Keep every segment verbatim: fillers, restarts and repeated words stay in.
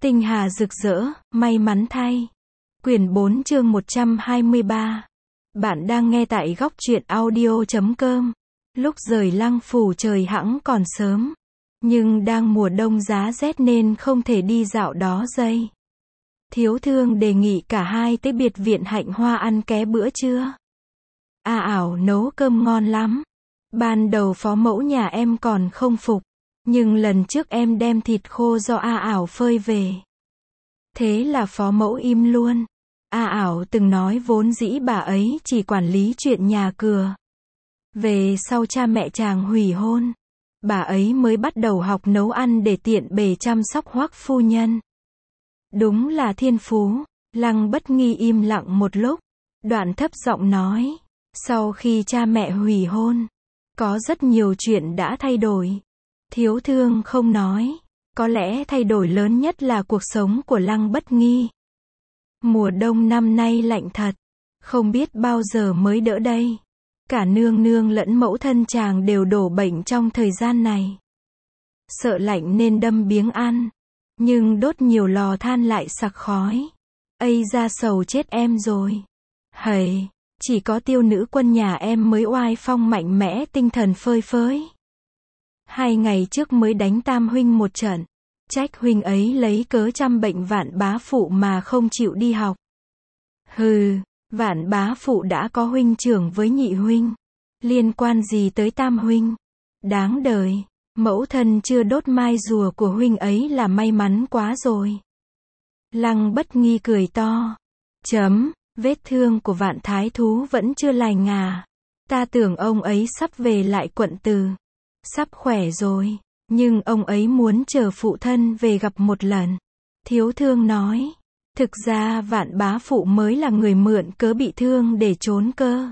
Tinh hà rực rỡ, may mắn thay. Quyển bốn chương một trăm hai mươi ba. Bạn đang nghe tại góc truyện audio chấm com. Lúc rời Lăng Phủ trời hẵng còn sớm, nhưng đang mùa đông giá rét nên không thể đi dạo đó dây. Thiếu Thương đề nghị cả hai tới biệt viện Hạnh Hoa ăn ké bữa trưa. A ảo nấu cơm ngon lắm. Ban đầu phó mẫu nhà em còn không phục, nhưng lần trước em đem thịt khô do A ảo phơi về. Thế là phó mẫu im luôn. A ảo từng nói vốn dĩ bà ấy chỉ quản lý chuyện nhà cửa. Về sau cha mẹ chàng hủy hôn, bà ấy mới bắt đầu học nấu ăn để tiện bề chăm sóc Hoắc phu nhân. Đúng là thiên phú. Lăng Bất Nghi im lặng một lúc, đoạn thấp giọng nói, sau khi cha mẹ hủy hôn, có rất nhiều chuyện đã thay đổi. Thiếu Thương không nói, có lẽ thay đổi lớn nhất là cuộc sống của Lăng Bất Nghi. Mùa đông năm nay lạnh thật, không biết bao giờ mới đỡ đây. Cả nương nương lẫn mẫu thân chàng đều đổ bệnh trong thời gian này. Sợ lạnh nên đâm biếng ăn, nhưng đốt nhiều lò than lại sặc khói. Ây da sầu chết em rồi. Hầy, chỉ có Tiêu nữ quân nhà em mới oai phong mạnh mẽ tinh thần phơi phới. Hai ngày trước mới đánh Tam huynh một trận, trách huynh ấy lấy cớ trăm bệnh Vạn bá phụ mà không chịu đi học. Hừ, Vạn bá phụ đã có huynh trưởng với nhị huynh, liên quan gì tới Tam huynh? Đáng đời, mẫu thân chưa đốt mai rùa của huynh ấy là may mắn quá rồi. Lăng Bất Nghi cười to. Chấm, vết thương của Vạn thái thú vẫn chưa lành à? Ta tưởng ông ấy sắp về lại quận Từ, sắp khỏe rồi, nhưng ông ấy muốn chờ phụ thân về gặp một lần. Thiếu Thương nói, thực ra Vạn bá phụ mới là người mượn cớ bị thương để trốn cơ.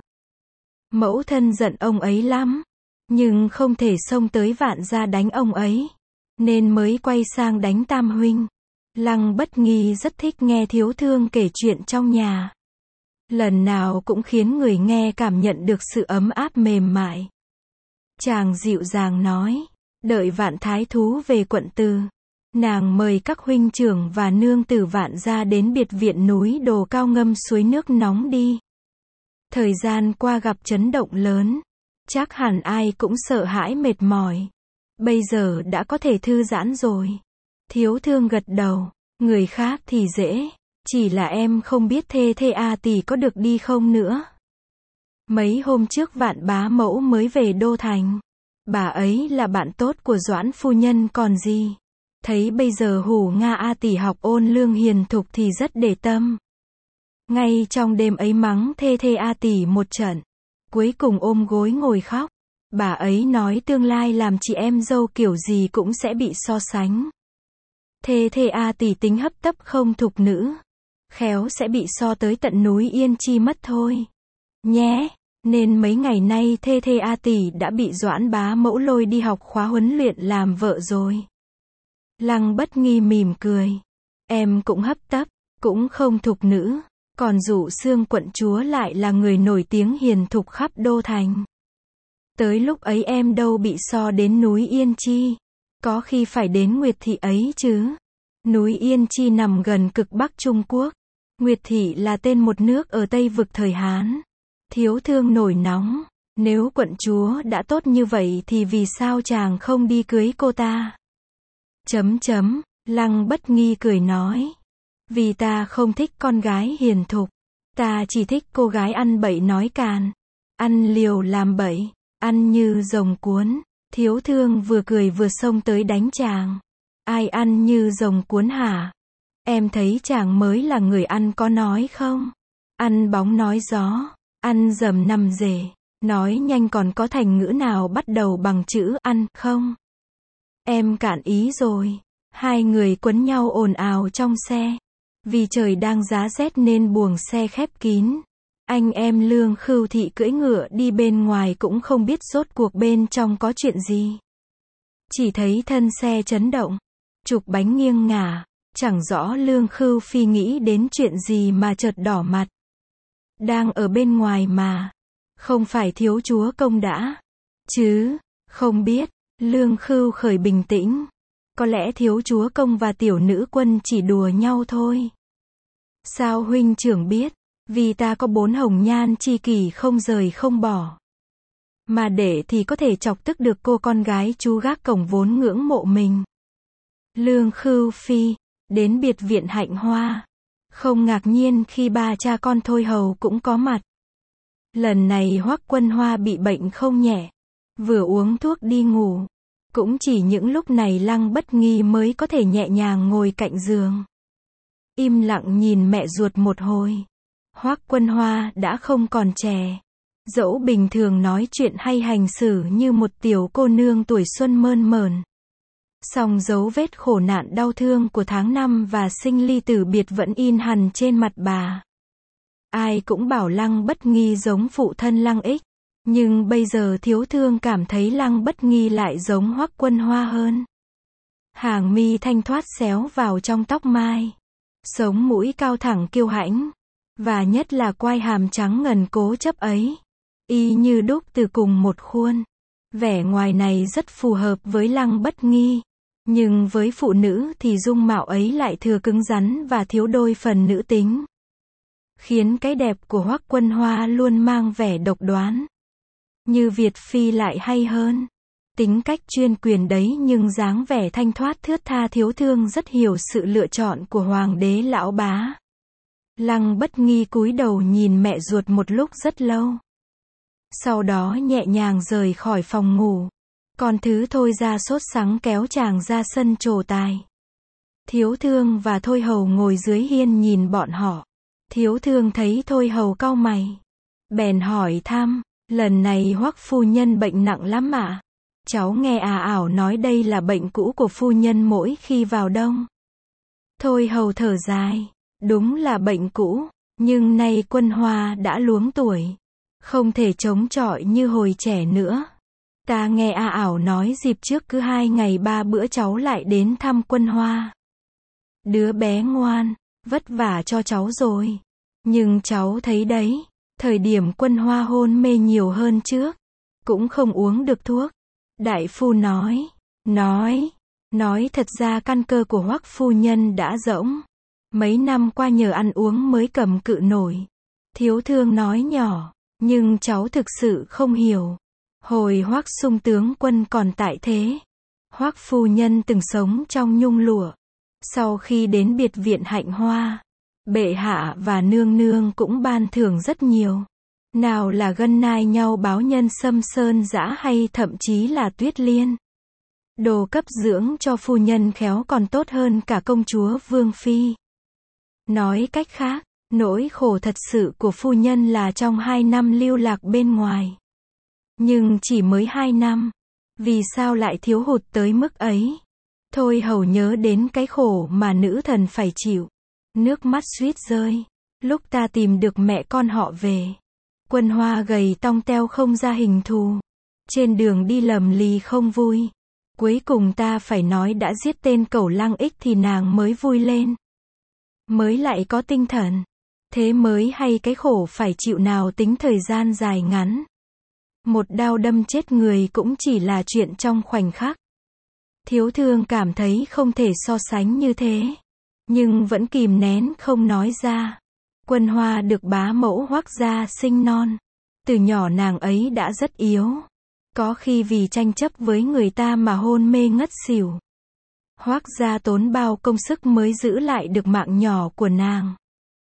Mẫu thân giận ông ấy lắm, nhưng không thể xông tới Vạn gia đánh ông ấy, nên mới quay sang đánh Tam huynh. Lăng Bất Nghi rất thích nghe Thiếu Thương kể chuyện trong nhà. Lần nào cũng khiến người nghe cảm nhận được sự ấm áp mềm mại. Chàng dịu dàng nói, đợi Vạn thái thú về quận Từ, nàng mời các huynh trưởng và nương tử Vạn gia đến biệt viện núi Đồ Cao ngâm suối nước nóng đi. Thời gian qua gặp chấn động lớn, chắc hẳn ai cũng sợ hãi mệt mỏi. Bây giờ đã có thể thư giãn rồi. Thiếu Thương gật đầu, người khác thì dễ, chỉ là em không biết Thê Thê A tỷ có được đi không nữa. Mấy hôm trước Vạn bá mẫu mới về Đô Thành. Bà ấy là bạn tốt của Doãn phu nhân còn gì. Thấy bây giờ Hủ Nga A tỷ học ôn lương hiền thục thì rất để tâm. Ngay trong đêm ấy mắng Thê Thê A tỷ một trận, cuối cùng ôm gối ngồi khóc. Bà ấy nói tương lai làm chị em dâu kiểu gì cũng sẽ bị so sánh. Thê Thê A tỷ tính hấp tấp không thục nữ, khéo sẽ bị so tới tận núi Yên Chi mất thôi. Nhé, nên mấy ngày nay Thê Thê A tỷ đã bị Doãn bá mẫu lôi đi học khóa huấn luyện làm vợ rồi. Lăng Bất Nghi mỉm cười. Em cũng hấp tấp, cũng không thục nữ, còn Dụ Xương quận chúa lại là người nổi tiếng hiền thục khắp Đô Thành. Tới lúc ấy em đâu bị so đến núi Yên Chi, có khi phải đến Nguyệt Thị ấy chứ. Núi Yên Chi nằm gần cực Bắc Trung Quốc. Nguyệt Thị là tên một nước ở Tây vực thời Hán. Thiếu Thương nổi nóng, nếu quận chúa đã tốt như vậy thì vì sao chàng không đi cưới cô ta? Chấm chấm, Lăng Bất Nghi cười nói, vì ta không thích con gái hiền thục, ta chỉ thích cô gái ăn bậy nói càn, ăn liều làm bậy, ăn như rồng cuốn. Thiếu Thương vừa cười vừa xông tới đánh chàng. Ai ăn như rồng cuốn hả? Em thấy chàng mới là người ăn có nói không? Ăn bóng nói gió, ăn dầm nằm rể, nói nhanh còn có thành ngữ nào bắt đầu bằng chữ ăn không? Em cạn ý rồi. Hai người quấn nhau ồn ào trong xe. Vì trời đang giá rét nên buồng xe khép kín. Anh em Lương Khưu Thị cưỡi ngựa đi bên ngoài cũng không biết rốt cuộc bên trong có chuyện gì. Chỉ thấy thân xe chấn động, trục bánh nghiêng ngả, chẳng rõ Lương Khưu Phi nghĩ đến chuyện gì mà chợt đỏ mặt. Đang ở bên ngoài mà, không phải thiếu chúa công đã, chứ, không biết. Lương Khưu khởi bình tĩnh, Có lẽ thiếu chúa công và tiểu nữ quân chỉ đùa nhau thôi. Sao huynh trưởng biết? Vì ta có bốn hồng nhan chi kỷ không rời không bỏ. Mà để thì có thể chọc tức được cô con gái chú gác cổng vốn ngưỡng mộ mình. Lương Khưu Phi, đến biệt viện Hạnh Hoa. Không ngạc nhiên khi ba cha con Thôi Hầu cũng có mặt. Lần này Hoắc Quân Hoa bị bệnh không nhẹ. Vừa uống thuốc đi ngủ. Cũng chỉ những lúc này Lăng Bất Nghi mới có thể nhẹ nhàng ngồi cạnh giường. Im lặng nhìn mẹ ruột một hồi. Hoắc Quân Hoa đã không còn trẻ. Dẫu bình thường nói chuyện hay hành xử như một tiểu cô nương tuổi xuân mơn mởn. Song dấu vết khổ nạn đau thương của tháng năm và sinh ly tử biệt vẫn in hằn trên mặt bà. Ai cũng bảo Lăng Bất Nghi giống phụ thân Lăng Ích. Nhưng bây giờ Thiếu Thương cảm thấy Lăng Bất Nghi lại giống Hoắc Quân Hoa hơn. Hàng mi thanh thoát xéo vào trong tóc mai. Sống mũi cao thẳng kiêu hãnh. Và nhất là quai hàm trắng ngần cố chấp ấy. Y như đúc từ cùng một khuôn. Vẻ ngoài này rất phù hợp với Lăng Bất Nghi. Nhưng với phụ nữ thì dung mạo ấy lại thừa cứng rắn và thiếu đôi phần nữ tính. Khiến cái đẹp của Hoắc Quân Hoa luôn mang vẻ độc đoán. Như Việt Phi lại hay hơn. Tính cách chuyên quyền đấy nhưng dáng vẻ thanh thoát thướt tha Thiếu Thương rất hiểu sự lựa chọn của hoàng đế lão bá. Lăng Bất Nghi cúi đầu nhìn mẹ ruột một lúc rất lâu. Sau đó nhẹ nhàng rời khỏi phòng ngủ. Còn Thứ Thôi ra sốt sắng kéo chàng ra sân trổ tài. Thiếu Thương và Thôi Hầu ngồi dưới hiên nhìn bọn họ. Thiếu Thương thấy Thôi Hầu cau mày. Bèn hỏi thăm, lần này Hoắc phu nhân bệnh nặng lắm ạ? Cháu nghe à ảo nói đây là bệnh cũ của phu nhân mỗi khi vào đông. Thôi Hầu thở dài, đúng là bệnh cũ, nhưng nay Quân Hoa đã luống tuổi. Không thể chống chọi như hồi trẻ nữa. Ta nghe A ảo nói dịp trước cứ hai ngày ba bữa cháu lại đến thăm Quân Hoa. Đứa bé ngoan, vất vả cho cháu rồi. Nhưng cháu thấy đấy, thời điểm Quân Hoa hôn mê nhiều hơn trước. Cũng không uống được thuốc. Đại phu nói, nói, nói thật ra căn cơ của Hoắc phu nhân đã rỗng. Mấy năm qua nhờ ăn uống mới cầm cự nổi. Thiếu Thương nói nhỏ, nhưng cháu thực sự không hiểu. Hồi Hoắc sung tướng quân còn tại thế, Hoắc phu nhân từng sống trong nhung lụa. Sau khi đến biệt viện Hạnh Hoa, bệ hạ và nương nương cũng ban thưởng rất nhiều. Nào là gân nai nhau báo nhân sâm sơn dã hay thậm chí là tuyết liên. Đồ cấp dưỡng cho phu nhân khéo còn tốt hơn cả công chúa Vương Phi. Nói cách khác, nỗi khổ thật sự của phu nhân là trong hai năm lưu lạc bên ngoài. Nhưng chỉ mới hai năm. Vì sao lại thiếu hụt tới mức ấy? Thôi Hầu nhớ đến cái khổ mà nữ thần phải chịu. Nước mắt suýt rơi. Lúc ta tìm được mẹ con họ về. Quân Hoa gầy tong teo không ra hình thù. Trên đường đi lầm lì không vui. Cuối cùng ta phải nói đã giết tên cẩu Lăng Ích thì nàng mới vui lên. Mới lại có tinh thần. Thế mới hay cái khổ phải chịu nào tính thời gian dài ngắn. Một đao đâm chết người cũng chỉ là chuyện trong khoảnh khắc. Thiếu Thương cảm thấy không thể so sánh như thế. Nhưng vẫn kìm nén không nói ra. Quân Hoa được bá mẫu Hoắc gia sinh non. Từ nhỏ nàng ấy đã rất yếu. Có khi vì tranh chấp với người ta mà hôn mê ngất xỉu. Hoắc gia tốn bao công sức mới giữ lại được mạng nhỏ của nàng.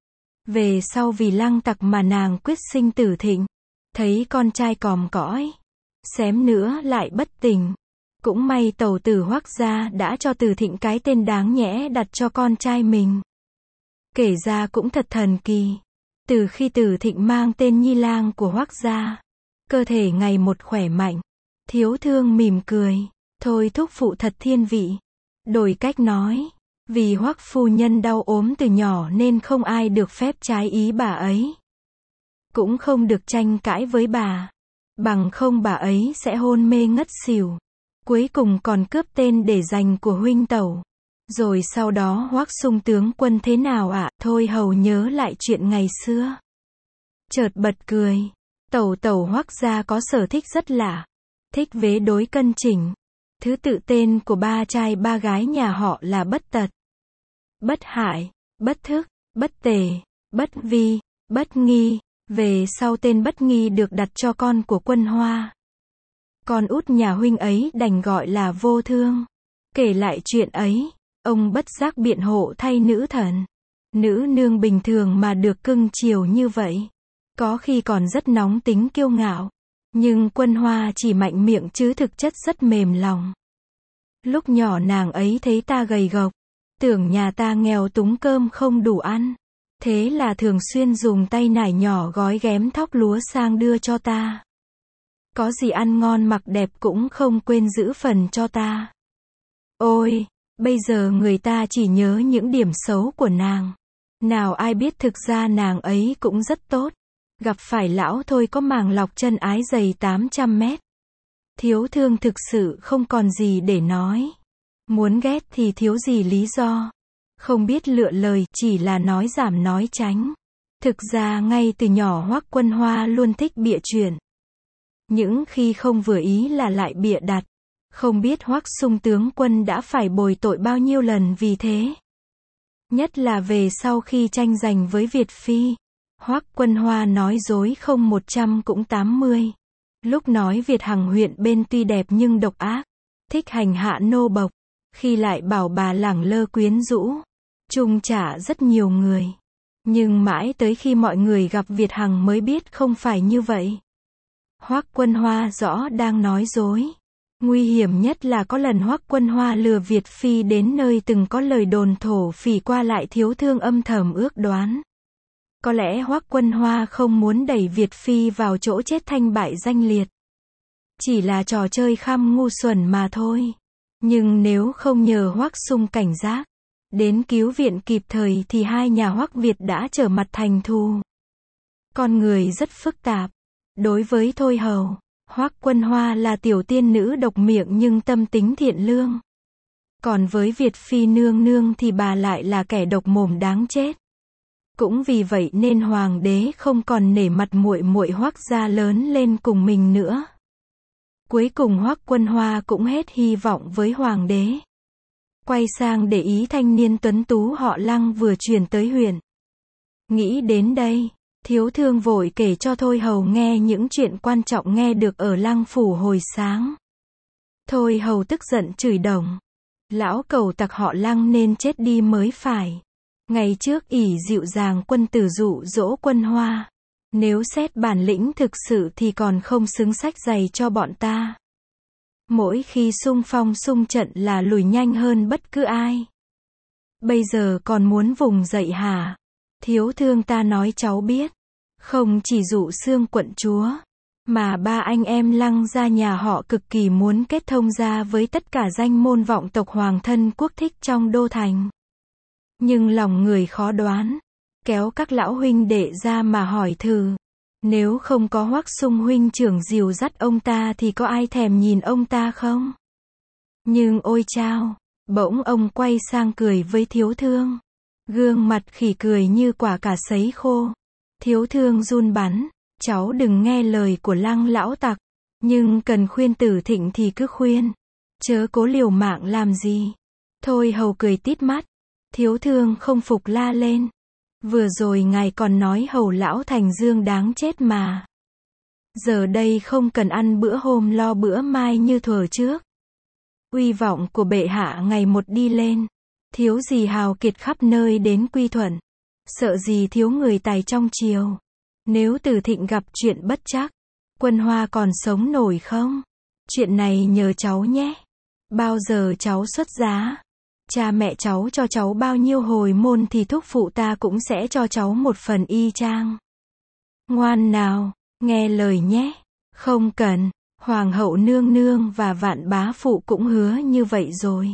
Về sau vì Lăng Tặc mà nàng quyết sinh Tử Thịnh. Thấy con trai còm cõi. Xém nữa lại bất tỉnh. Cũng may tẩu tử Hoắc gia đã cho Tử Thịnh cái tên đáng nhẽ đặt cho con trai mình. Kể ra cũng thật thần kỳ. Từ khi Tử Thịnh mang tên nhi lang của Hoắc gia, cơ thể ngày một khỏe mạnh. Thiếu Thương mỉm cười. Thôi thúc phụ thật thiên vị. Đổi cách nói, vì Hoắc phu nhân đau ốm từ nhỏ nên không ai được phép trái ý bà ấy. Cũng không được tranh cãi với bà. Bằng không bà ấy sẽ hôn mê ngất xỉu. Cuối cùng còn cướp tên để dành của huynh tẩu. Rồi sau đó Hoắc sung tướng quân thế nào ạ? À? Thôi Hầu nhớ lại chuyện ngày xưa. Chợt bật cười. Tẩu tẩu Hoắc gia có sở thích rất lạ. Thích vế đối cân chỉnh. Thứ tự tên của ba trai ba gái nhà họ là Bất Tật, Bất Hại, Bất Thức, Bất Tề, Bất Vi, Bất Nghi. Về sau tên Bất Nghi được đặt cho con của Quân Hoa. Con út nhà huynh ấy đành gọi là Vô Thương. Kể lại chuyện ấy, ông bất giác biện hộ thay nữ thần. Nữ nương bình thường mà được cưng chiều như vậy, có khi còn rất nóng tính kiêu ngạo. Nhưng Quân Hoa chỉ mạnh miệng chứ thực chất rất mềm lòng. Lúc nhỏ nàng ấy thấy ta gầy gộc, tưởng nhà ta nghèo túng cơm không đủ ăn. Thế là thường xuyên dùng tay nải nhỏ gói ghém thóc lúa sang đưa cho ta. Có gì ăn ngon mặc đẹp cũng không quên giữ phần cho ta. Ôi, bây giờ người ta chỉ nhớ những điểm xấu của nàng. Nào ai biết thực ra nàng ấy cũng rất tốt. Gặp phải lão thôi có màng lọc chân ái dày tám trăm mét. Thiếu Thương thực sự không còn gì để nói. Muốn ghét thì thiếu gì lý do. Không biết lựa lời, chỉ là nói giảm nói tránh. Thực ra ngay từ nhỏ Hoắc Quân Hoa luôn thích bịa chuyện. Những khi không vừa ý là lại bịa đặt. Không biết Hoắc Sung tướng quân đã phải bồi tội bao nhiêu lần vì thế. Nhất là về sau khi tranh giành với Việt Phi. Hoắc Quân Hoa nói dối không một trăm cũng tám mươi. Lúc nói Việt Hằng huyện bên tuy đẹp nhưng độc ác. Thích hành hạ nô bộc. Khi lại bảo bà lẳng lơ quyến rũ. Trung trả rất nhiều người. Nhưng mãi tới khi mọi người gặp Việt Hằng mới biết không phải như vậy. Hoắc Quân Hoa rõ đang nói dối. Nguy hiểm nhất là có lần Hoắc Quân Hoa lừa Việt Phi đến nơi từng có lời đồn thổ phỉ qua lại Thiếu Thương âm thầm ước đoán. Có lẽ Hoắc Quân Hoa không muốn đẩy Việt Phi vào chỗ chết thanh bại danh liệt. Chỉ là trò chơi khăm ngu xuẩn mà thôi. Nhưng nếu không nhờ Hoắc Sung cảnh giác, đến cứu viện kịp thời thì hai nhà Hoắc Việt đã trở mặt thành thù. Con người rất phức tạp. Đối với Thôi Hầu, Hoắc Quân Hoa là tiểu tiên nữ độc miệng nhưng tâm tính thiện lương. Còn với Việt Phi nương nương thì bà lại là kẻ độc mồm đáng chết. Cũng vì vậy nên hoàng đế không còn nể mặt muội muội Hoắc gia lớn lên cùng mình nữa. Cuối cùng Hoắc Quân Hoa cũng hết hy vọng với hoàng đế. Quay sang để ý thanh niên tuấn tú họ Lăng vừa chuyển tới huyện. Nghĩ đến đây, Thiếu Thương vội kể cho Thôi Hầu nghe những chuyện quan trọng nghe được ở Lăng phủ hồi sáng. Thôi Hầu tức giận chửi đồng. Lão cẩu tặc họ Lăng nên chết đi mới phải. Ngày trước ỷ dịu dàng quân tử dụ dỗ Quân Hoa. Nếu xét bản lĩnh thực sự thì còn không xứng sách giày cho bọn ta. Mỗi khi xung phong xung trận là lùi nhanh hơn bất cứ ai. Bây giờ còn muốn vùng dậy hả? Thiếu Thương ta nói cháu biết. Không chỉ dụ Xương quận chúa, mà ba anh em Lăng gia nhà họ cực kỳ muốn kết thông gia với tất cả danh môn vọng tộc hoàng thân quốc thích trong đô thành. Nhưng lòng người khó đoán. Kéo các lão huynh đệ ra mà hỏi thử. Nếu không có Hoắc Sung huynh trưởng dìu dắt ông ta thì có ai thèm nhìn ông ta không? Nhưng ôi chao, bỗng ông quay sang cười với Thiếu Thương. Gương mặt khỉ cười như quả cà sấy khô. Thiếu Thương run bắn, cháu đừng nghe lời của Lăng lão tặc. Nhưng cần khuyên Tử Thịnh thì cứ khuyên. Chớ cố liều mạng làm gì. Thôi Hầu cười tít mắt. Thiếu Thương không phục la lên. Vừa rồi ngài còn nói Hầu lão Thành Dương đáng chết mà. Giờ đây không cần ăn bữa hôm lo bữa mai như thuở trước. Uy vọng của bệ hạ ngày một đi lên. Thiếu gì hào kiệt khắp nơi đến quy thuận. Sợ gì thiếu người tài trong triều. Nếu Tử Thịnh gặp chuyện bất trắc, Quân Hoa còn sống nổi không? Chuyện này nhờ cháu nhé. Bao giờ cháu xuất giá, cha mẹ cháu cho cháu bao nhiêu hồi môn thì thúc phụ ta cũng sẽ cho cháu một phần y chang. Ngoan nào, nghe lời nhé. Không cần, Hoàng hậu nương nương và Vạn bá phụ cũng hứa như vậy rồi.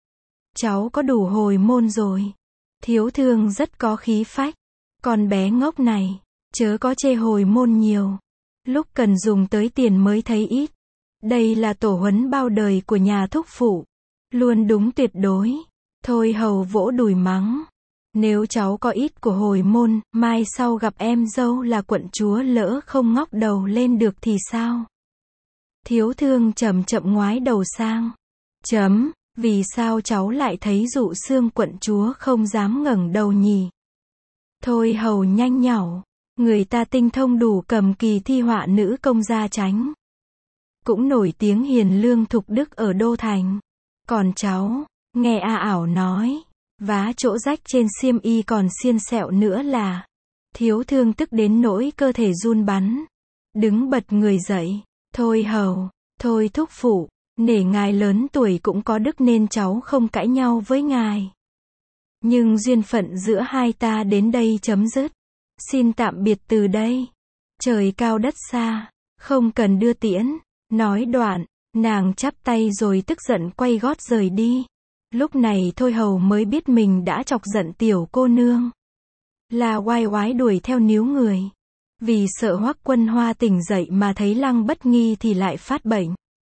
Cháu có đủ hồi môn rồi. Thiếu Thương rất có khí phách. Con bé ngốc này, chớ có chê hồi môn nhiều. Lúc cần dùng tới tiền mới thấy ít. Đây là tổ huấn bao đời của nhà thúc phụ. Luôn đúng tuyệt đối. Thôi Hầu vỗ đùi mắng. Nếu cháu có ít của hồi môn, mai sau gặp em dâu là quận chúa lỡ không ngóc đầu lên được thì sao? Thiếu Thương chậm chậm ngoái đầu sang. Chấm, vì sao cháu lại thấy dụ xương quận chúa không dám ngẩng đầu nhỉ? Thôi hầu nhanh nhảu, người ta tinh thông đủ cầm kỳ thi họa nữ công gia chánh. Cũng nổi tiếng hiền lương thục đức ở Đô Thành. Còn cháu, nghe A ảo nói, vá chỗ rách trên xiêm y còn xiên sẹo nữa là. Thiếu thương tức đến nỗi cơ thể run bắn. Đứng bật người dậy, thôi hầu, thôi thúc phụ, nể ngài lớn tuổi cũng có đức nên cháu không cãi nhau với ngài. Nhưng duyên phận giữa hai ta đến đây chấm dứt. Xin tạm biệt từ đây. Trời cao đất xa, không cần đưa tiễn. Nói đoạn, nàng chắp tay rồi tức giận quay gót rời đi. Lúc này thôi hầu mới biết mình đã chọc giận tiểu cô nương. Là oai oái đuổi theo níu người. Vì sợ Hoắc Quân Hoa tỉnh dậy mà thấy Lăng Bất Nghi thì lại phát bệnh.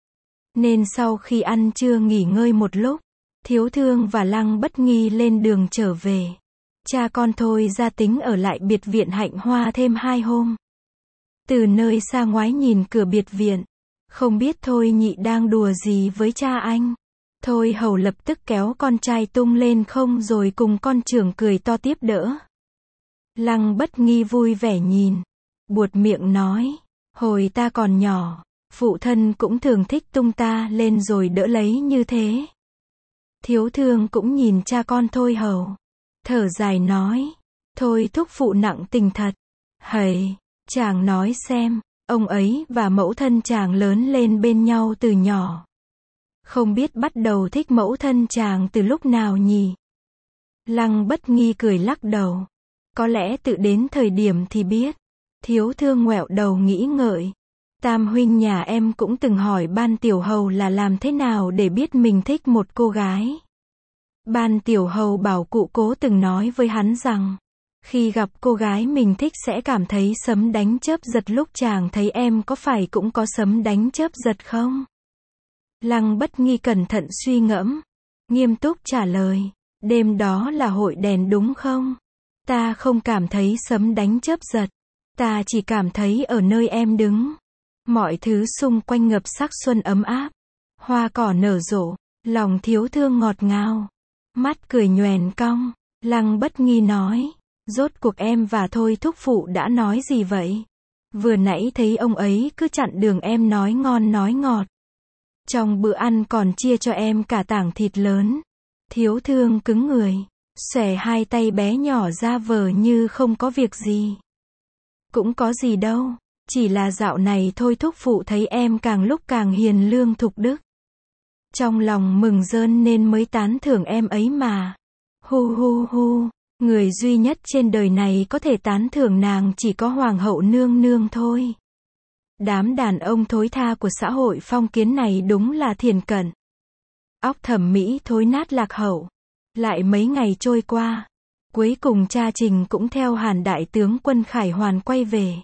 Nên sau khi ăn trưa nghỉ ngơi một lúc, Thiếu Thương và Lăng Bất Nghi lên đường trở về. Cha con thôi ra tính ở lại biệt viện Hạnh Hoa thêm hai hôm. Từ nơi xa ngoái nhìn cửa biệt viện, không biết Thôi Nhị đang đùa gì với cha anh. Thôi hầu lập tức kéo con trai tung lên không rồi cùng con trưởng cười to tiếp đỡ. Lăng Bất Nghi vui vẻ nhìn, buột miệng nói, hồi ta còn nhỏ, phụ thân cũng thường thích tung ta lên rồi đỡ lấy như thế. Thiếu Thương cũng nhìn cha con Thôi hầu, thở dài nói, thôi thúc phụ nặng tình thật. Hầy, chàng nói xem, ông ấy và mẫu thân chàng lớn lên bên nhau từ nhỏ. Không biết bắt đầu thích mẫu thân chàng từ lúc nào nhỉ? Lăng Bất Nghi cười lắc đầu. Có lẽ tự đến thời điểm thì biết. Thiếu Thương ngoẹo đầu nghĩ ngợi. Tam huynh nhà em cũng từng hỏi Ban Tiểu Hầu là làm thế nào để biết mình thích một cô gái. Ban Tiểu Hầu bảo cụ Cố từng nói với hắn rằng, khi gặp cô gái mình thích sẽ cảm thấy sấm đánh chớp giật. Lúc chàng thấy em có phải cũng có sấm đánh chớp giật không? Lăng Bất Nghi cẩn thận suy ngẫm, nghiêm túc trả lời, đêm đó là hội đèn đúng không? Ta không cảm thấy sấm đánh chớp giật, ta chỉ cảm thấy ở nơi em đứng, mọi thứ xung quanh ngập sắc xuân ấm áp, hoa cỏ nở rộ, lòng Thiếu Thương ngọt ngào, mắt cười nhoẻn cong. Lăng Bất Nghi nói, rốt cuộc em và Thôi thúc phụ đã nói gì vậy? Vừa nãy thấy ông ấy cứ chặn đường em nói ngon nói ngọt. Trong bữa ăn còn chia cho em cả tảng thịt lớn. Thiếu Thương cứng người, xòe hai tay bé nhỏ ra vờ như không có việc gì. Cũng có gì đâu, chỉ là dạo này Thôi thúc phụ thấy em càng lúc càng hiền lương thục đức. Trong lòng mừng rơn nên mới tán thưởng em ấy mà. Hu hu hu, người duy nhất trên đời này có thể tán thưởng nàng chỉ có Hoàng hậu nương nương thôi. Đám đàn ông thối tha của xã hội phong kiến này đúng là thiền cận. Óc thẩm mỹ thối nát lạc hậu. Lại mấy ngày trôi qua, cuối cùng cha Trình cũng theo Hàn đại tướng quân Khải Hoàn quay về.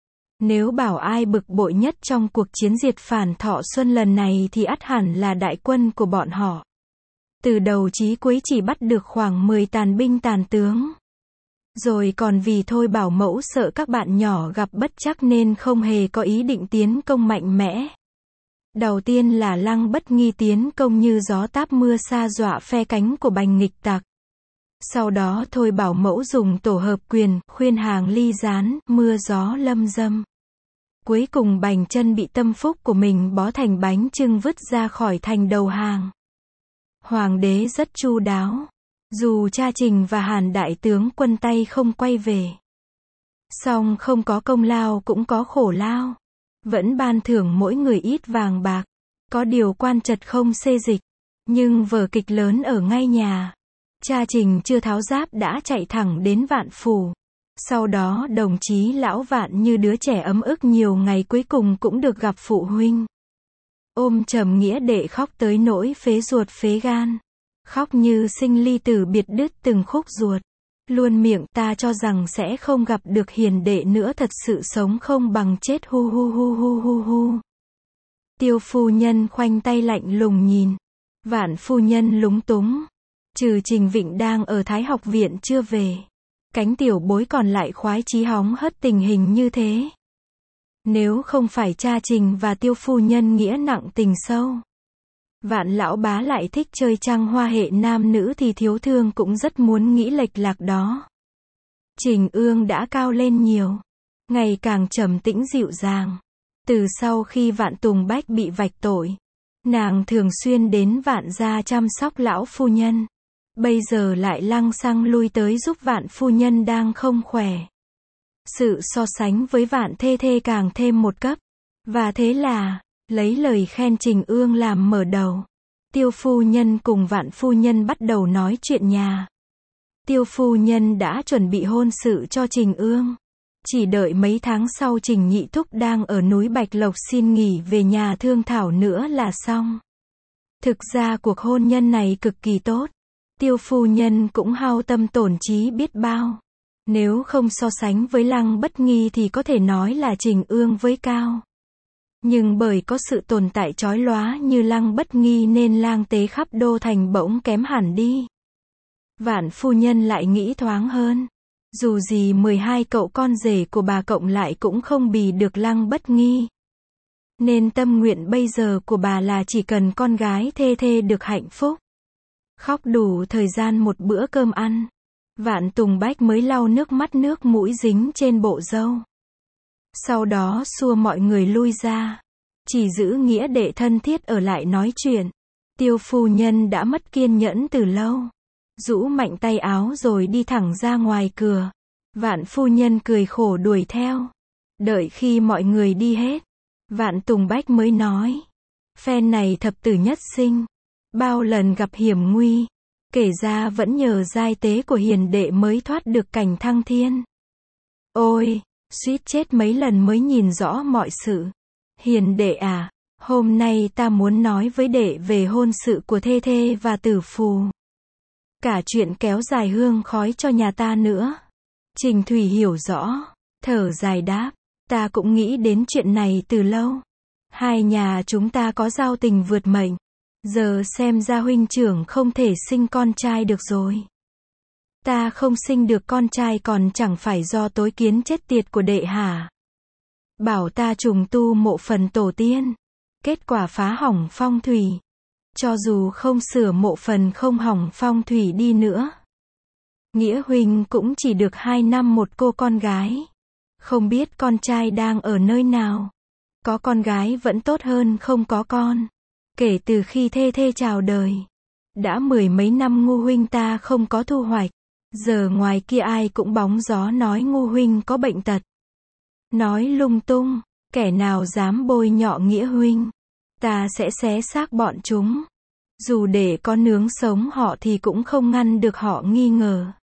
Nếu bảo ai bực bội nhất trong cuộc chiến diệt phản Thọ Xuân lần này thì ắt hẳn là đại quân của bọn họ. Từ đầu chí cuối chỉ bắt được khoảng mười tàn binh tàn tướng. Rồi còn vì Thôi bảo mẫu sợ các bạn nhỏ gặp bất trắc nên không hề có ý định tiến công mạnh mẽ. Đầu tiên là Lăng Bất Nghi tiến công như gió táp mưa sa dọa phe cánh của Bành nghịch tặc. Sau đó Thôi bảo mẫu dùng tổ hợp quyền, khuyên hàng ly gián, mưa gió lâm dâm. Cuối cùng Bành Chân bị tâm phúc của mình bó thành bánh chưng vứt ra khỏi thành đầu hàng. Hoàng đế rất chu đáo. Dù cha Trình và Hàn đại tướng quân tay không quay về, song không có công lao cũng có khổ lao. Vẫn ban thưởng mỗi người ít vàng bạc. Có điều quan trật không xê dịch. Nhưng vở kịch lớn ở ngay nhà. Cha Trình chưa tháo giáp đã chạy thẳng đến Vạn Phủ. Sau đó đồng chí lão Vạn như đứa trẻ ấm ức nhiều ngày cuối cùng cũng được gặp phụ huynh. Ôm Trầm Nghĩa Đệ khóc tới nỗi phế ruột phế gan. Khóc như sinh ly tử biệt đứt từng khúc ruột. Luôn miệng ta cho rằng sẽ không gặp được hiền đệ nữa, thật sự sống không bằng chết hu hu hu hu hu hu. Tiêu phu nhân khoanh tay lạnh lùng nhìn. Vạn phu nhân lúng túng. Trừ Trình Vịnh đang ở Thái học viện chưa về. Cánh tiểu bối còn lại khoái chí hóng hớt tình hình như thế. Nếu không phải cha Trình và Tiêu phu nhân nghĩa nặng tình sâu, Vạn lão bá lại thích chơi trăng hoa hệ nam nữ thì thiếu thương cũng rất muốn nghĩ lệch lạc đó. Trình Ương đã cao lên nhiều, ngày càng trầm tĩnh dịu dàng. Từ sau khi Vạn Tùng Bách bị vạch tội, nàng thường xuyên đến Vạn gia chăm sóc lão phu nhân. Bây giờ lại lăng xăng lui tới giúp Vạn phu nhân đang không khỏe. Sự so sánh với Vạn thê thê càng thêm một cấp. Và thế là, lấy lời khen Trình Ương làm mở đầu. Tiêu phu nhân cùng Vạn phu nhân bắt đầu nói chuyện nhà. Tiêu phu nhân đã chuẩn bị hôn sự cho Trình Ương. Chỉ đợi mấy tháng sau Trình Nhị Thúc đang ở núi Bạch Lộc xin nghỉ về nhà thương thảo nữa là xong. Thực ra cuộc hôn nhân này cực kỳ tốt. Tiêu phu nhân cũng hao tâm tổn trí biết bao. Nếu không so sánh với Lăng Bất Nghi thì có thể nói là Trình Ương với cao. Nhưng bởi có sự tồn tại chói lóa như Lăng Bất Nghi nên lang tế khắp đô thành bỗng kém hẳn đi. Vạn phu nhân lại nghĩ thoáng hơn. Dù gì mười hai cậu con rể của bà cộng lại cũng không bì được Lăng Bất Nghi. Nên tâm nguyện bây giờ của bà là chỉ cần con gái thê thê được hạnh phúc. Khóc đủ thời gian một bữa cơm ăn. Vạn Tùng Bách mới lau nước mắt nước mũi dính trên bộ râu. Sau đó xua mọi người lui ra. Chỉ giữ nghĩa đệ thân thiết ở lại nói chuyện. Tiêu phu nhân đã mất kiên nhẫn từ lâu. Rũ mạnh tay áo rồi đi thẳng ra ngoài cửa. Vạn phu nhân cười khổ đuổi theo. Đợi khi mọi người đi hết, Vạn Tùng Bách mới nói. Phen này thập tử nhất sinh. Bao lần gặp hiểm nguy. Kể ra vẫn nhờ giai tế của hiền đệ mới thoát được cảnh thăng thiên. Ôi, suýt chết mấy lần mới nhìn rõ mọi sự. Hiền đệ à, hôm nay ta muốn nói với đệ về hôn sự của thê thê và tử phù. Cả chuyện kéo dài hương khói cho nhà ta nữa. Trình Thủy hiểu rõ, thở dài đáp, ta cũng nghĩ đến chuyện này từ lâu. Hai nhà chúng ta có giao tình vượt mệnh. Giờ xem ra huynh trưởng không thể sinh con trai được rồi. Ta không sinh được con trai còn chẳng phải do tối kiến chết tiệt của đệ hả? Bảo ta trùng tu mộ phần tổ tiên. Kết quả phá hỏng phong thủy. Cho dù không sửa mộ phần không hỏng phong thủy đi nữa. Nghĩa huynh cũng chỉ được hai năm một cô con gái. Không biết con trai đang ở nơi nào. Có con gái vẫn tốt hơn không có con. Kể từ khi thê thê chào đời. Đã mười mấy năm ngu huynh ta không có thu hoạch. Giờ ngoài kia ai cũng bóng gió nói ngu huynh có bệnh tật. Nói lung tung. Kẻ nào dám bôi nhọ nghĩa huynh. Ta sẽ xé xác bọn chúng. Dù để có nướng sống họ thì cũng không ngăn được họ nghi ngờ.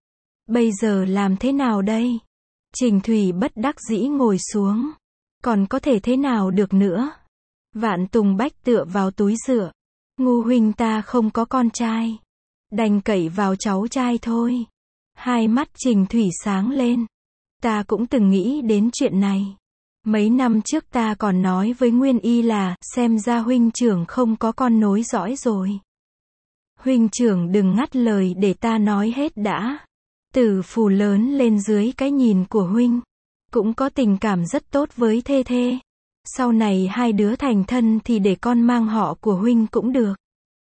Bây giờ làm thế nào đây? Trình Thủy bất đắc dĩ ngồi xuống. Còn có thể thế nào được nữa? Vạn Tùng Bách tựa vào túi dựa. Ngu huynh ta không có con trai. Đành cậy vào cháu trai thôi. Hai mắt Trình Thủy sáng lên. Ta cũng từng nghĩ đến chuyện này. Mấy năm trước ta còn nói với Nguyên Y là, xem ra huynh trưởng không có con nối dõi rồi. Huynh trưởng đừng ngắt lời để ta nói hết đã. Tử phù lớn lên dưới cái nhìn của huynh. Cũng có tình cảm rất tốt với thê thê. Sau này hai đứa thành thân thì để con mang họ của huynh cũng được.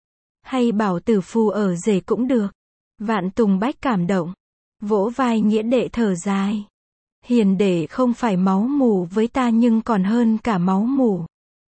Hay bảo tử phù ở rể cũng được. Vạn Tùng Bách cảm động. Vỗ vai nghĩa đệ thở dài. Hiền đệ không phải máu mủ với ta nhưng còn hơn cả máu mủ.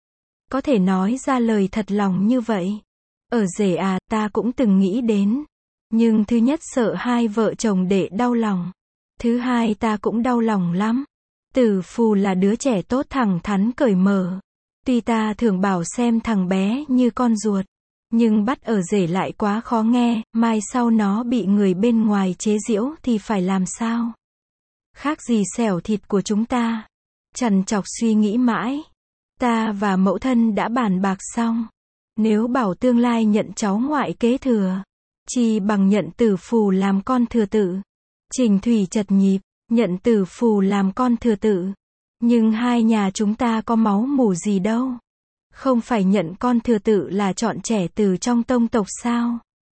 Có thể nói ra lời thật lòng như vậy. Ở rể à, ta cũng từng nghĩ đến. Nhưng thứ nhất sợ hai vợ chồng đệ đau lòng. Thứ hai ta cũng đau lòng lắm. Tử phù là đứa trẻ tốt thẳng thắn cởi mở. Tuy ta thường bảo xem thằng bé như con ruột. Nhưng bắt ở rể lại quá khó nghe, mai sau nó bị người bên ngoài chế giễu thì phải làm sao? Khác gì xẻo thịt của chúng ta. Trằn trọc suy nghĩ mãi. Ta và mẫu thân đã bàn bạc xong. Nếu bảo tương lai nhận cháu ngoại kế thừa, chỉ bằng nhận tử phù làm con thừa tự. Trình Thủy chật nhịp, nhận tử phù làm con thừa tự. Nhưng hai nhà chúng ta có máu mủ gì đâu. Không phải nhận con thừa tự là chọn trẻ từ trong tông tộc sao?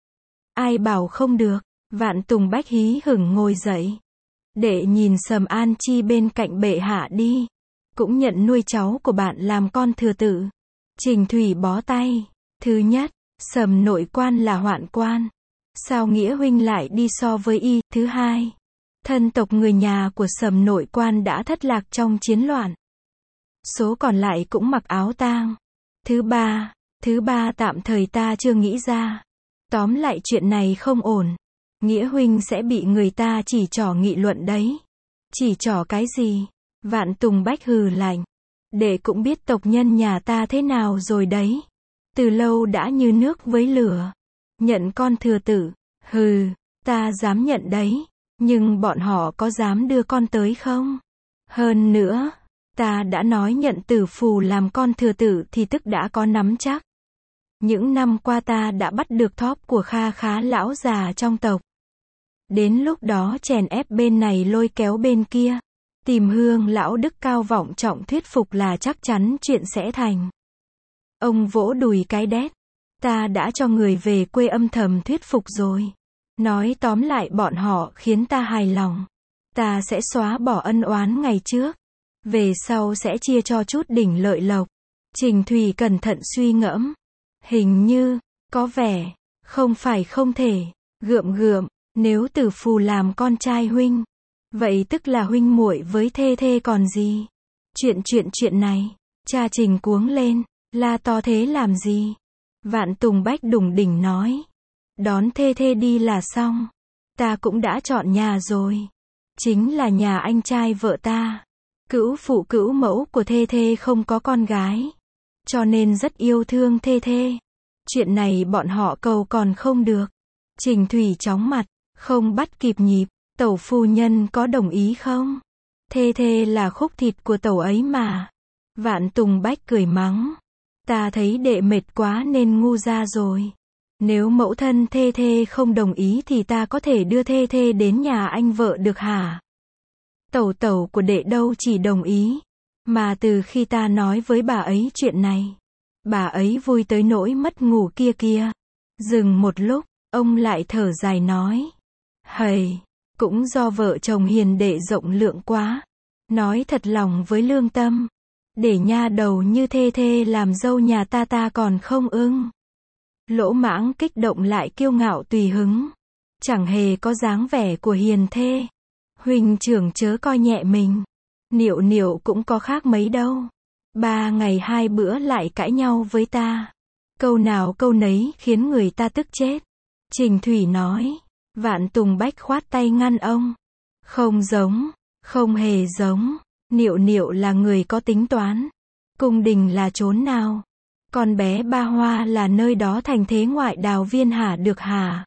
Ai bảo không được? Vạn Tùng Bách hí hửng ngồi dậy. Đệ nhìn Sầm An Chi bên cạnh bệ hạ đi. Cũng nhận nuôi cháu của bạn làm con thừa tự. Trình Thủy bó tay. Thứ nhất, Sầm nội quan là hoạn quan. Sao Nghĩa huynh lại đi so với y? Thứ hai, thân tộc người nhà của Sầm nội quan đã thất lạc trong chiến loạn. Số còn lại cũng mặc áo tang. Thứ ba, thứ ba tạm thời ta chưa nghĩ ra. Tóm lại chuyện này không ổn. Nghĩa huynh sẽ bị người ta chỉ trỏ nghị luận đấy. Chỉ trỏ cái gì? Vạn Tùng Bách hừ lạnh. Đệ cũng biết tộc nhân nhà ta thế nào rồi đấy. Từ lâu đã như nước với lửa. Nhận con thừa tử. Hừ, ta dám nhận đấy. Nhưng bọn họ có dám đưa con tới không? Hơn nữa, ta đã nói nhận Tử Phù làm con thừa tử thì tức đã có nắm chắc. Những năm qua ta đã bắt được thóp của kha khá lão già trong tộc. Đến lúc đó chèn ép bên này lôi kéo bên kia. Tìm Hương lão đức cao vọng trọng thuyết phục là chắc chắn chuyện sẽ thành. Ông vỗ đùi cái đét. Ta đã cho người về quê âm thầm thuyết phục rồi. Nói tóm lại bọn họ khiến ta hài lòng. Ta sẽ xóa bỏ ân oán ngày trước. Về sau sẽ chia cho chút đỉnh lợi lộc. Trình Thùy cẩn thận suy ngẫm. Hình như, có vẻ, không phải không thể. Gượm gượm, nếu Tử Phù làm con trai huynh, vậy tức là huynh muội với Thê Thê còn gì. Chuyện chuyện chuyện này, cha Trình cuống lên, la to thế làm gì? Vạn Tùng Bách đủng đỉnh nói. Đón Thê Thê đi là xong. Ta cũng đã chọn nhà rồi. Chính là nhà anh trai vợ ta. Cữu phụ cữu mẫu của Thê Thê không có con gái. Cho nên rất yêu thương Thê Thê. Chuyện này bọn họ cầu còn không được. Trình Thủy chóng mặt, không bắt kịp nhịp. Tẩu phu nhân có đồng ý không? Thê Thê là khúc thịt của tẩu ấy mà. Vạn Tùng Bách cười mắng. Ta thấy đệ mệt quá nên ngu ra rồi. Nếu mẫu thân Thê Thê không đồng ý thì ta có thể đưa Thê Thê đến nhà anh vợ được hả? Tẩu tẩu của đệ đâu chỉ đồng ý. Mà từ khi ta nói với bà ấy chuyện này, bà ấy vui tới nỗi mất ngủ kia kia. Dừng một lúc, ông lại thở dài nói. Hầy, cũng do vợ chồng hiền đệ rộng lượng quá. Nói thật lòng với lương tâm. Để nha đầu như Thê Thê làm dâu nhà ta ta còn không ưng. Lỗ Mãng kích động lại kiêu ngạo tùy hứng. Chẳng hề có dáng vẻ của hiền thê. Huynh trưởng chớ coi nhẹ mình. Niệu niệu cũng có khác mấy đâu. Ba ngày hai bữa lại cãi nhau với ta. Câu nào câu nấy khiến người ta tức chết. Trình Thủy nói. Vạn Tùng Bách khoát tay ngăn ông. Không giống, không hề giống. Niệu niệu là người có tính toán. Cung đình là chốn nào? Con bé Ba Hoa là nơi đó thành thế ngoại đào viên hả được hả?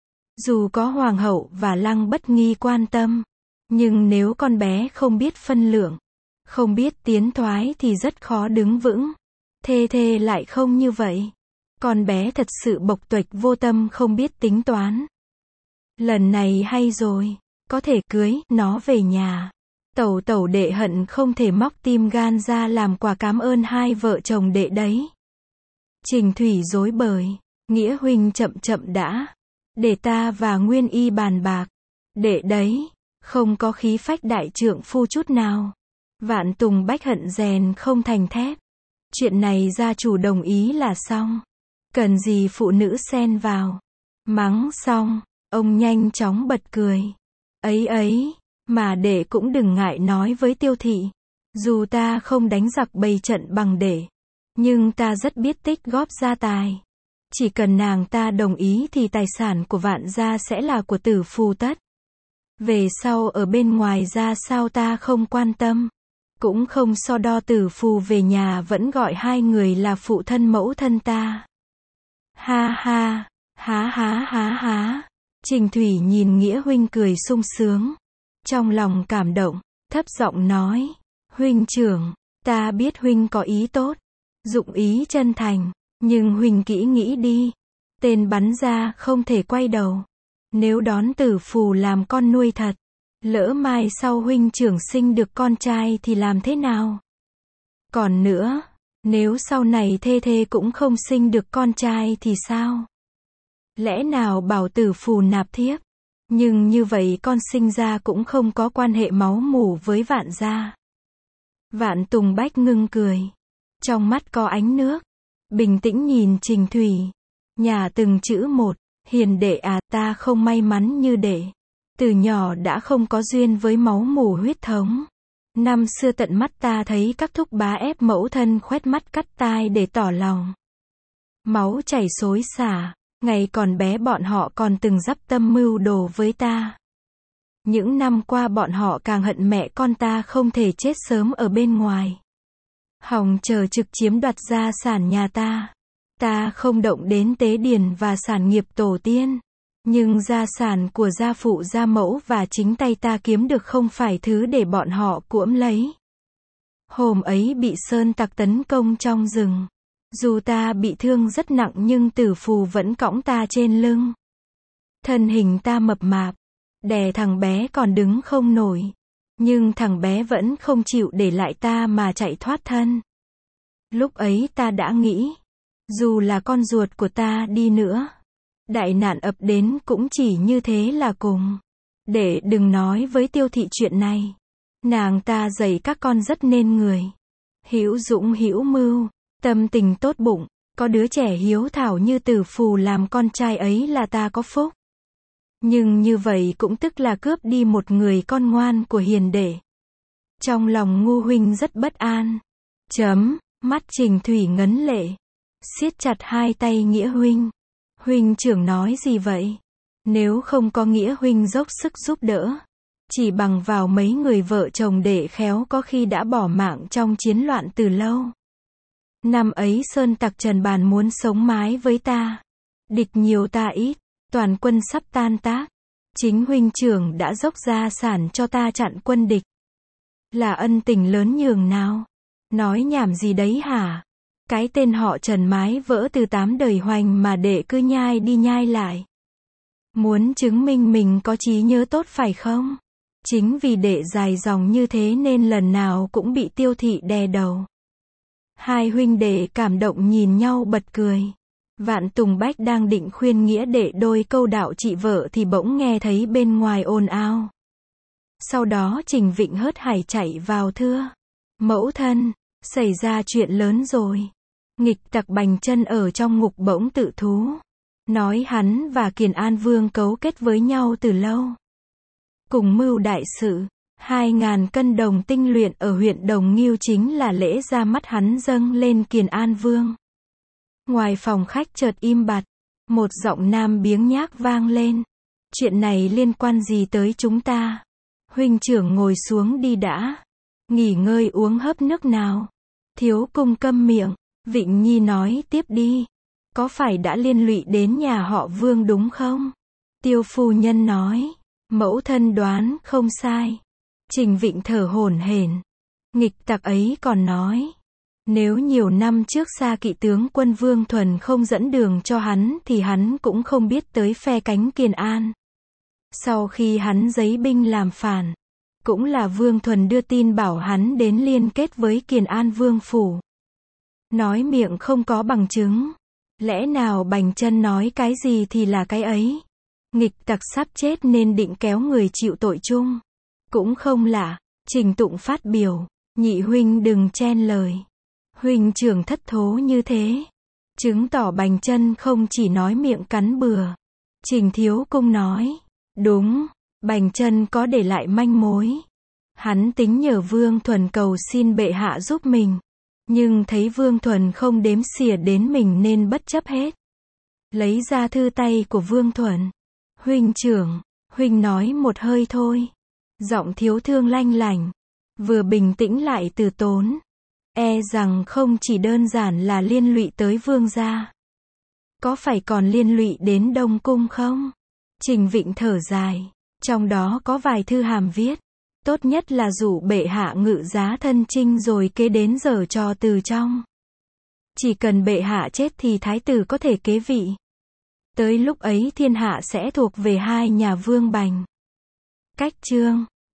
Dù có hoàng hậu và Lăng Bất Nghi quan tâm, nhưng nếu con bé không biết phân lượng, không biết tiến thoái thì rất khó đứng vững. Thê Thê lại không như vậy. Con bé thật sự bộc tuệch vô tâm không biết tính toán. Lần này hay rồi, có thể cưới nó về nhà. Tẩu tẩu đệ hận không thể móc tim gan ra làm quà cảm ơn hai vợ chồng đệ đấy. Trình Thủy rối bời. Nghĩa huynh chậm chậm đã. Để ta và Nguyên Y bàn bạc. Đệ đấy, không có khí phách đại trượng phu chút nào. Vạn Tùng Bách hận rèn không thành thép. Chuyện này gia chủ đồng ý là xong. Cần gì phụ nữ xen vào. Mắng xong, ông nhanh chóng bật cười. Ấy ấy, mà đệ cũng đừng ngại nói với Tiêu thị. Dù ta không đánh giặc bày trận bằng đệ, nhưng ta rất biết tích góp gia tài. Chỉ cần nàng ta đồng ý thì tài sản của Vạn gia sẽ là của Tử Phù tất. Về sau ở bên ngoài ra sao ta không quan tâm. Cũng không so đo. Tử Phù về nhà vẫn gọi hai người là phụ thân mẫu thân ta. Ha ha, há há há há. Trình Thủy nhìn Nghĩa huynh cười sung sướng. Trong lòng cảm động, thấp giọng nói. Huynh trưởng, ta biết huynh có ý tốt, dụng ý chân thành, nhưng huynh kỹ nghĩ đi. Tên bắn ra không thể quay đầu. Nếu đón Tử Phù làm con nuôi thật, lỡ mai sau huynh trưởng sinh được con trai thì làm thế nào? Còn nữa, nếu sau này Thê Thê cũng không sinh được con trai thì sao? Lẽ nào bảo Tử Phù nạp thiếp? Nhưng như vậy con sinh ra cũng không có quan hệ máu mủ với Vạn gia. Vạn Tùng Bách ngưng cười. Trong mắt có ánh nước. bình tĩnh nhìn Trình Thủy. Nhà từng chữ một, hiền đệ à, ta không may mắn như đệ. Từ nhỏ đã không có duyên với máu mủ huyết thống. Năm xưa tận mắt ta thấy các thúc bá ép mẫu thân khoét mắt cắt tai để tỏ lòng. Máu chảy xối xả, ngày còn bé bọn họ còn từng dắp tâm mưu đồ với ta. Những năm qua bọn họ càng hận mẹ con ta không thể chết sớm ở bên ngoài. Hòng chờ trực chiếm đoạt gia sản nhà ta. Ta không động đến tế điền và sản nghiệp tổ tiên. Nhưng gia sản của gia phụ gia mẫu và chính tay ta kiếm được không phải thứ để bọn họ cuỗm lấy. Hôm ấy bị sơn tặc tấn công trong rừng. Dù ta bị thương rất nặng nhưng tử phù vẫn cõng ta trên lưng. Thân hình ta mập mạp, đè thằng bé còn đứng không nổi. Nhưng thằng bé vẫn không chịu để lại ta mà chạy thoát thân. Lúc ấy ta đã nghĩ, dù là con ruột của ta đi nữa, đại nạn ập đến cũng chỉ như thế là cùng. Để đừng nói với Tiêu Thị chuyện này. Nàng ta dạy các con rất nên người. Hữu dũng hữu mưu, tâm tình tốt bụng, có đứa trẻ hiếu thảo như Tử Phù làm con trai ấy là ta có phúc. Nhưng như vậy cũng tức là cướp đi một người con ngoan của hiền đệ. Trong lòng Ngu huynh rất bất an. Chấm, mắt Trình Thủy ngấn lệ. Siết chặt hai tay Nghĩa huynh. Huynh trưởng nói gì vậy? Nếu không có Nghĩa huynh dốc sức giúp đỡ, chỉ bằng vào mấy người vợ chồng đệ khéo có khi đã bỏ mạng trong chiến loạn từ lâu. Năm ấy sơn tặc Trần Bàn muốn sống mái với ta. Địch nhiều ta ít, toàn quân sắp tan tác. Chính huynh trưởng đã dốc gia sản cho ta chặn quân địch. Là ân tình lớn nhường nào? Nói nhảm gì đấy hả? Cái tên họ Trần mái vỡ từ tám đời hoành mà đệ cứ nhai đi nhai lại. Muốn chứng minh mình có trí nhớ tốt phải không? Chính vì đệ dài dòng như thế nên lần nào cũng bị Tiêu Thị đè đầu. Hai huynh đệ cảm động nhìn nhau bật cười. Vạn Tùng Bách đang định khuyên Nghĩa đệ đôi câu đạo trị vợ thì bỗng nghe thấy bên ngoài ồn ào. Sau đó Trình Vịnh hớt hải chạy vào thưa. Mẫu thân, xảy ra chuyện lớn rồi. Nghịch tặc Bành Chân ở trong ngục bỗng tự thú. Nói hắn và Kiền An Vương cấu kết với nhau từ lâu. Cùng mưu đại sự. Hai ngàn cân đồng tinh luyện ở huyện Đồng Nghiêu chính là lễ ra mắt hắn dâng lên Kiền An Vương. Ngoài phòng khách chợt im bặt. Một giọng nam biếng nhác vang lên. Chuyện này liên quan gì tới chúng ta? Huynh trưởng ngồi xuống đi đã. Nghỉ ngơi uống hớp nước nào. Thiếu cung câm miệng. Vịnh Nhi nói tiếp đi. Có phải đã liên lụy đến nhà họ Vương đúng không? Tiêu phu nhân nói. Mẫu thân đoán không sai. Trình Vịnh thở hổn hển. Nghịch tặc ấy còn nói. Nếu nhiều năm trước Sa Kỵ tướng quân Vương Thuần không dẫn đường cho hắn thì hắn cũng không biết tới phe cánh Kiền An. Sau khi hắn giấy binh làm phản, cũng là Vương Thuần đưa tin bảo hắn đến liên kết với Kiền An Vương phủ. Nói miệng không có bằng chứng. Lẽ nào Bành Chân nói cái gì thì là cái ấy. Nghịch tặc sắp chết nên định kéo người chịu tội chung. Cũng không lạ. Trình Tụng phát biểu. Nhị huynh đừng chen lời. Huynh trưởng thất thố như thế. Chứng tỏ Bành Chân không chỉ nói miệng cắn bừa. Trình Thiếu Cung nói. Đúng. Bành Chân có để lại manh mối. Hắn tính nhờ Vương Thuần cầu xin bệ hạ giúp mình. Nhưng thấy Vương Thuần không đếm xỉa đến mình nên bất chấp hết. Lấy ra thư tay của Vương Thuần. Huynh trưởng, huynh nói một hơi thôi. Giọng thiếu thương lanh lảnh. Vừa bình tĩnh lại từ tốn. E rằng không chỉ đơn giản là liên lụy tới Vương gia. Có phải còn liên lụy đến Đông Cung không? Trình Vịnh thở dài. Trong đó có vài thư hàm viết. Tốt nhất là rủ bệ hạ ngự giá thân chinh rồi kế đến giờ cho từ trong. Chỉ cần bệ hạ chết thì thái tử có thể kế vị. Tới lúc ấy thiên hạ sẽ thuộc về hai nhà Vương Bành. Cách chương